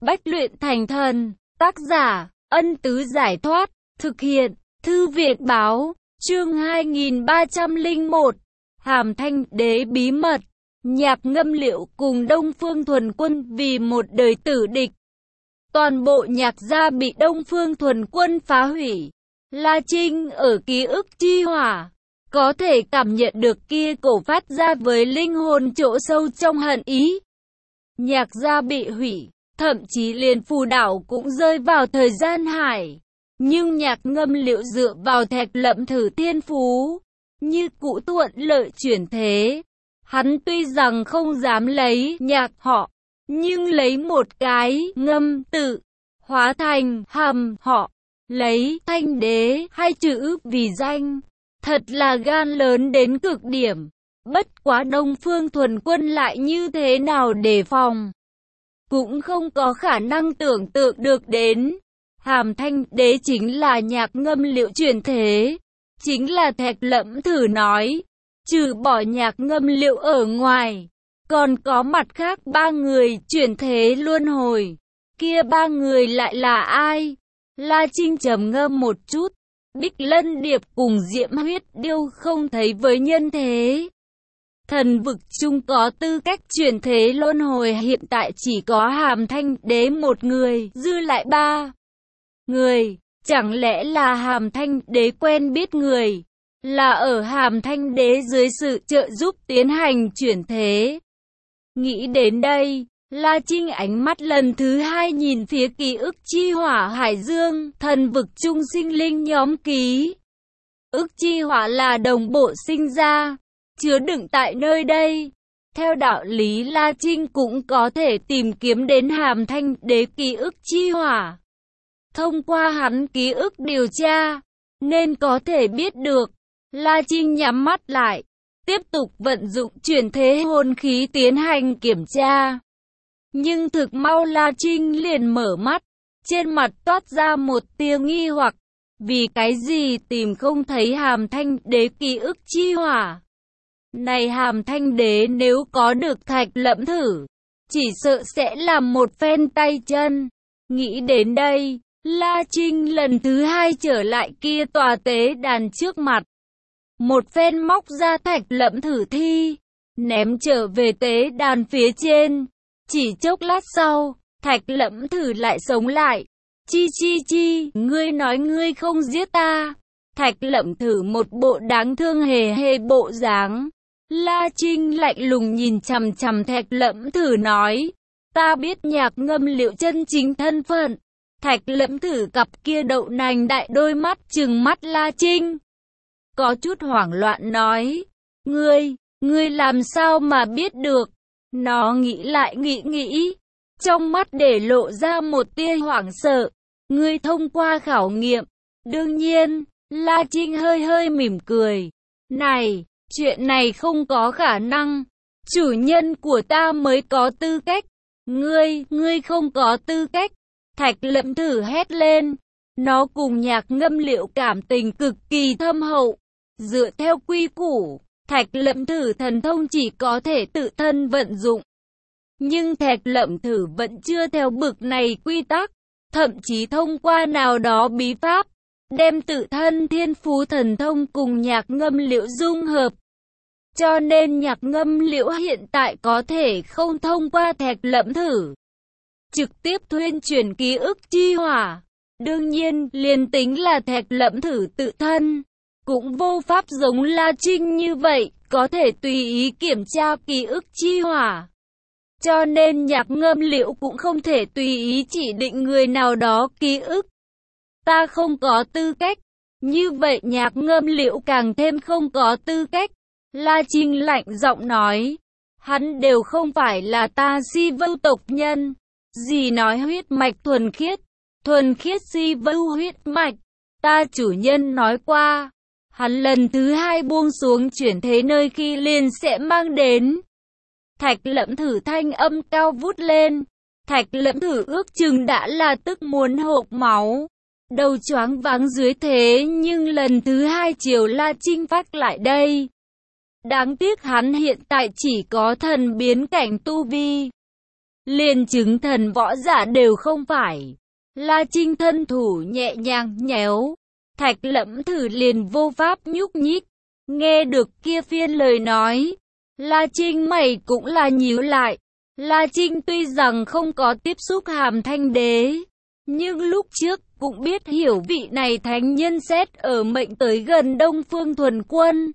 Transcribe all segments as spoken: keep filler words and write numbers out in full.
Bách luyện thành thần. Tác giả, Ân Tứ Giải Thoát. Thực hiện, Thư Việt Báo. Chương hai nghìn ba trăm lẻ một. Hàm Thanh Đế bí mật. Nhạc Ngâm Liệu cùng Đông Phương Thuần Quân vì một đời tử địch. Toàn bộ Nhạc gia bị Đông Phương Thuần Quân phá hủy. La Trinh ở ký ức chi hỏa, có thể cảm nhận được kia cổ phát ra với linh hồn chỗ sâu trong hận ý. Nhạc gia bị hủy, thậm chí liền phù đảo cũng rơi vào thời gian hải. Nhưng Nhạc Ngâm Liệu dựa vào Thạch Lậm Thử thiên phú, như cũ thuận lợi chuyển thế. Hắn tuy rằng không dám lấy nhạc họ, nhưng lấy một cái ngâm tự, hóa thành hàm họ, lấy Thanh Đế hai chữ vì danh, thật là gan lớn đến cực điểm. Bất quá Đông Phương Thuần Quân lại như thế nào đề phòng, cũng không có khả năng tưởng tượng được đến. Hàm Thanh Đế chính là Nhạc Ngâm Liệu chuyển thế, chính là Thạch Lậm Thử nói. Trừ bỏ Nhạc Ngâm Liệu ở ngoài, còn có mặt khác ba người chuyển thế luân hồi. Kia ba người lại là ai? La Trinh trầm ngâm một chút. Bích Lân Điệp cùng Diễm Huyết Điêu không thấy với nhân thế. Thần vực chung có tư cách chuyển thế luân hồi hiện tại chỉ có Hàm Thanh Đế một người, dư lại ba người. Chẳng lẽ là Hàm Thanh Đế quen biết người, là ở Hàm Thanh Đế dưới sự trợ giúp tiến hành chuyển thế? Nghĩ đến đây, La Trinh ánh mắt lần thứ hai nhìn phía ký ức chi hỏa hải dương, thần vực chung sinh linh nhóm ký ức chi hỏa là đồng bộ sinh ra, chứa đựng tại nơi đây. Theo đạo lý La Trinh cũng có thể tìm kiếm đến Hàm Thanh Đế ký ức chi hỏa. Thông qua hắn ký ức điều tra, nên có thể biết được. La Trinh nhắm mắt lại, tiếp tục vận dụng chuyển thế hồn khí tiến hành kiểm tra. Nhưng thực mau La Trinh liền mở mắt, trên mặt toát ra một tia nghi hoặc. Vì cái gì tìm không thấy Hàm Thanh Đế ký ức chi hỏa? Này Hàm Thanh Đế nếu có được Thạch Lậm Thử, chỉ sợ sẽ làm một phen tay chân. Nghĩ đến đây, La Trinh lần thứ hai trở lại kia tòa tế đàn trước mặt. Một phen móc ra Thạch Lậm Thử thi, ném trở về tế đàn phía trên. Chỉ chốc lát sau, Thạch Lậm Thử lại sống lại. Chi chi chi, ngươi nói ngươi không giết ta. Thạch Lậm Thử một bộ đáng thương hề hề bộ dáng. La Trinh lạnh lùng nhìn chằm chằm Thạch Lậm Thử nói, ta biết Nhạc Ngâm Liệu chân chính thân phận. Thạch Lậm Thử cặp kia đậu nành đại đôi mắt trừng mắt La Trinh, có chút hoảng loạn nói, ngươi, ngươi làm sao mà biết được? Nó nghĩ lại nghĩ nghĩ, trong mắt để lộ ra một tia hoảng sợ. Ngươi thông qua khảo nghiệm. Đương nhiên, La Trinh hơi hơi mỉm cười. Này, chuyện này không có khả năng. Chủ nhân của ta mới có tư cách. Ngươi, ngươi không có tư cách. Thạch Lậm Thử hét lên. Nó cùng Nhạc Ngâm Liệu cảm tình cực kỳ thâm hậu. Dựa theo quy củ, Thạch Lậm Thử thần thông chỉ có thể tự thân vận dụng. Nhưng Thạch Lậm Thử vẫn chưa theo bực này quy tắc, thậm chí thông qua nào đó bí pháp, đem tự thân thiên phú thần thông cùng Nhạc Ngâm Liệu dung hợp. Cho nên Nhạc Ngâm Liệu hiện tại có thể không thông qua Thạch Lậm Thử, trực tiếp thuyên chuyển ký ức chi hỏa. Đương nhiên, liền tính là Thạch Lậm Thử tự thân, cũng vô pháp giống La Trinh như vậy, có thể tùy ý kiểm tra ký ức chi hỏa. Cho nên Nhạc Ngâm Liệu cũng không thể tùy ý chỉ định người nào đó ký ức. Ta không có tư cách. Như vậy Nhạc Ngâm Liệu càng thêm không có tư cách. La Trinh lạnh giọng nói. Hắn đều không phải là ta Si Vưu tộc nhân. Gì nói huyết mạch thuần khiết. Thuần khiết Si Vưu huyết mạch. Ta chủ nhân nói qua. Hắn lần thứ hai buông xuống chuyển thế nơi khi liền sẽ mang đến. Thạch Lậm Thử thanh âm cao vút lên. Thạch Lậm Thử ước chừng đã là tức muốn hộc máu. Đầu choáng váng dưới thế nhưng lần thứ hai chiều La Trinh phát lại đây. Đáng tiếc hắn hiện tại chỉ có thần biến cảnh tu vi. liền chứng thần võ giả đều không phải. La Trinh thân thủ nhẹ nhàng nhéo, Thạch Lẫm Thử liền vô pháp nhúc nhích. Nghe được kia phiên lời nói, La Trinh mày cũng là nhíu lại. La Trinh tuy rằng không có tiếp xúc Hàm Thanh Đế, nhưng lúc trước cũng biết hiểu vị này thánh nhân xét ở mệnh tới gần Đông Phương Thuần Quân.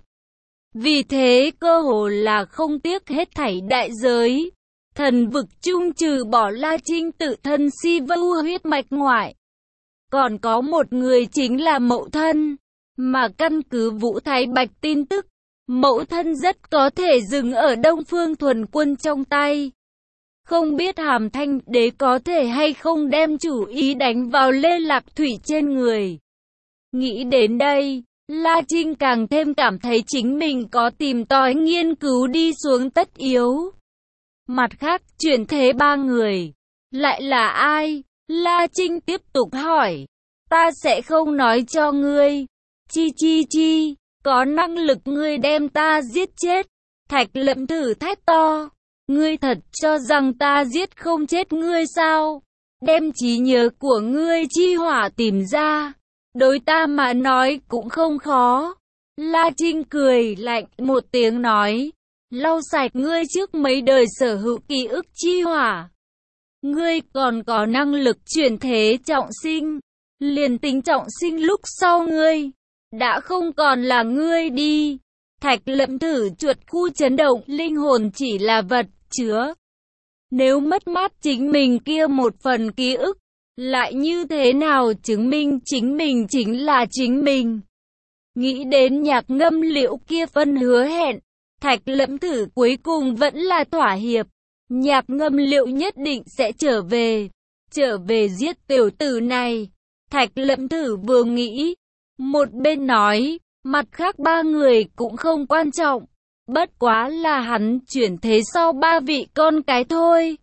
Vì thế cơ hồ là không tiếc hết thảy đại giới. Thần vực chung trừ bỏ La Trinh tự thân si vưu huyết mạch ngoại, còn có một người chính là mẫu thân. Mà căn cứ Vũ Thái Bạch tin tức, mẫu thân rất có thể dừng ở Đông Phương Thuần Quân trong tay. Không biết Hàm Thanh Đế có thể hay không đem chủ ý đánh vào Lê Lạc Thủy trên người. Nghĩ đến đây, La Trinh càng thêm cảm thấy chính mình có tìm tòi nghiên cứu đi xuống tất yếu. Mặt khác, chuyển thế ba người, lại là ai? La Trinh tiếp tục hỏi. Ta sẽ không nói cho ngươi. Chi chi chi, có năng lực ngươi đem ta giết chết. Thạch Lẫm Thử thét to. Ngươi thật cho rằng ta giết không chết ngươi sao? Đem trí nhớ của ngươi chi hỏa tìm ra. Đối ta mà nói cũng không khó. La Trinh cười lạnh một tiếng nói. Lau sạch ngươi trước mấy đời sở hữu ký ức chi hỏa. Ngươi còn có năng lực chuyển thế trọng sinh. Liền tính trọng sinh lúc sau ngươi đã không còn là ngươi đi. Thạch Lẫm Thử chuột khu chấn động, linh hồn chỉ là vật chứa. Nếu mất mát chính mình kia một phần ký ức, lại như thế nào chứng minh chính mình chính là chính mình? Nghĩ đến Nhạc Ngâm Liễu kia phân hứa hẹn, Thạch Lẫm Thử cuối cùng vẫn là thỏa hiệp. Nhạc Ngâm Liễu nhất định sẽ trở về, trở về giết tiểu tử này. Thạch Lẫm Thử vừa nghĩ, một bên nói, mặt khác ba người cũng không quan trọng, bất quá là hắn chuyển thế sau ba vị con cái thôi.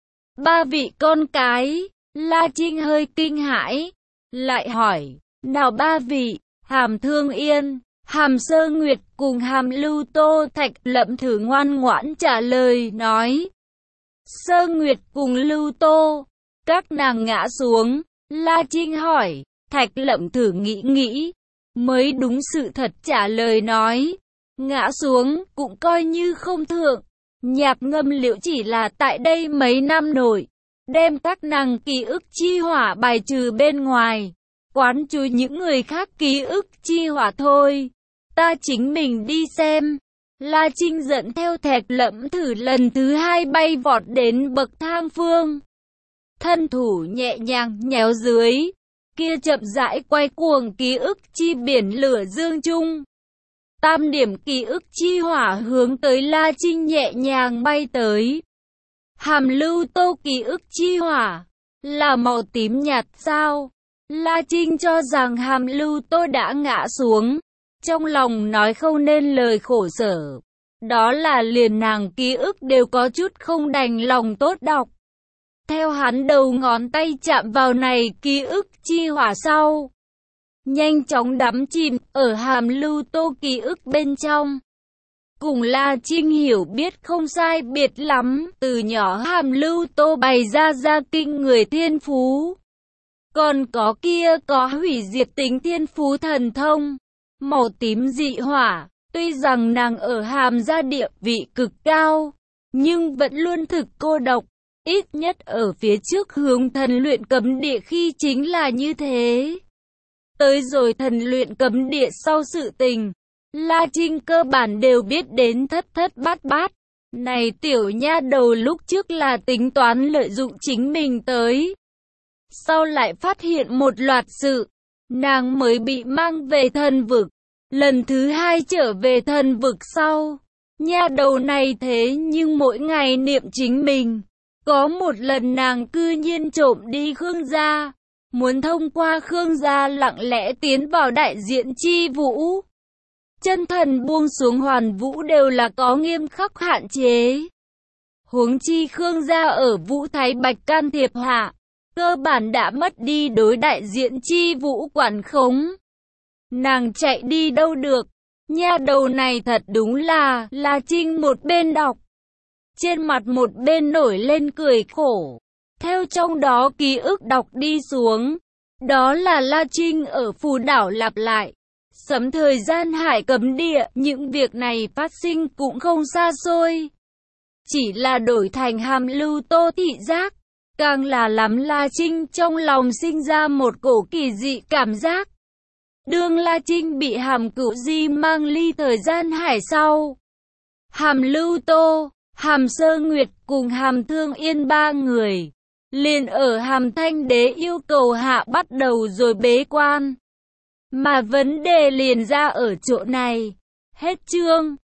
Ba vị con cái? La Trinh hơi kinh hãi, lại hỏi, nào ba vị? Hàm Thương Yên, Hàm Sơ Nguyệt cùng Hàm Lưu Tô. Thạch Lẫm Thử ngoan ngoãn trả lời nói, Sơ Nguyệt cùng Lưu Tô, các nàng ngã xuống. La Trinh hỏi, Thạch Lẫm Thử nghĩ nghĩ, mới đúng sự thật trả lời nói, ngã xuống cũng coi như không thượng. Nhạc Ngâm Liễu chỉ là tại đây mấy năm nổi, đem các nàng ký ức chi hỏa bài trừ bên ngoài, quán chú những người khác ký ức chi hỏa thôi. Ta chính mình đi xem. La Trinh dẫn theo Thạch Lẫm Thử lần thứ hai bay vọt đến bậc thang phương. Thân thủ nhẹ nhàng nhéo dưới, kia chậm rãi quay cuồng ký ức chi biển lửa dương trung. Tam điểm ký ức chi hỏa hướng tới La Trinh nhẹ nhàng bay tới. Hàm Lưu Tô ký ức chi hỏa là màu tím nhạt sao? La Trinh cho rằng Hàm Lưu Tô đã ngã xuống, trong lòng nói không nên lời khổ sở. Đó là liền nàng ký ức đều có chút không đành lòng tốt đọc. Theo hắn đầu ngón tay chạm vào này ký ức chi hỏa sau, nhanh chóng đắm chìm ở Hàm Lưu Tô ký ức bên trong. Cùng La Trinh hiểu biết không sai biệt lắm, từ nhỏ Hàm Lưu Tô bày ra ra kinh người thiên phú. Còn có kia có hủy diệt tính thiên phú thần thông, màu tím dị hỏa. Tuy rằng nàng ở Hàm gia địa vị cực cao, nhưng vẫn luôn thực cô độc. Ít nhất ở phía trước hướng thần luyện cấm địa khi chính là như thế. Tới rồi thần luyện cấm địa sau sự tình, La Trinh cơ bản đều biết đến thất thất bát bát. Này tiểu nha đầu lúc trước là tính toán lợi dụng chính mình tới. Sau lại phát hiện một loạt sự, nàng mới bị mang về thần vực. Lần thứ hai trở về thần vực sau, nha đầu này thế nhưng mỗi ngày niệm chính mình. Có một lần nàng cư nhiên trộm đi Khương gia, muốn thông qua Khương gia lặng lẽ tiến vào đại diện chi vũ. Chân thần buông xuống hoàn vũ đều là có nghiêm khắc hạn chế. Huống chi Khương gia ở Vũ Thái Bạch can thiệp hạ, cơ bản đã mất đi đối đại diện chi vũ quản khống. Nàng chạy đi đâu được, nha đầu này thật đúng là, La Trinh một bên đọc, trên mặt một bên nổi lên cười khổ. Theo trong đó ký ức đọc đi xuống, đó là La Trinh ở phù đảo lặp lại. Sấm thời gian hải cấm địa, những việc này phát sinh cũng không xa xôi. Chỉ là đổi thành hàm lưu tô thị giác. Càng là lắm La Trinh trong lòng sinh ra một cổ kỳ dị cảm giác. Đương La Trinh bị hàm cửu di mang ly thời gian hải sau. Hàm lưu tô, hàm sơ nguyệt cùng hàm thương yên ba người. Liền ở hàm thanh đế yêu cầu hạ bắt đầu rồi bế quan. Mà vấn đề liền ra ở chỗ này. Hết chương.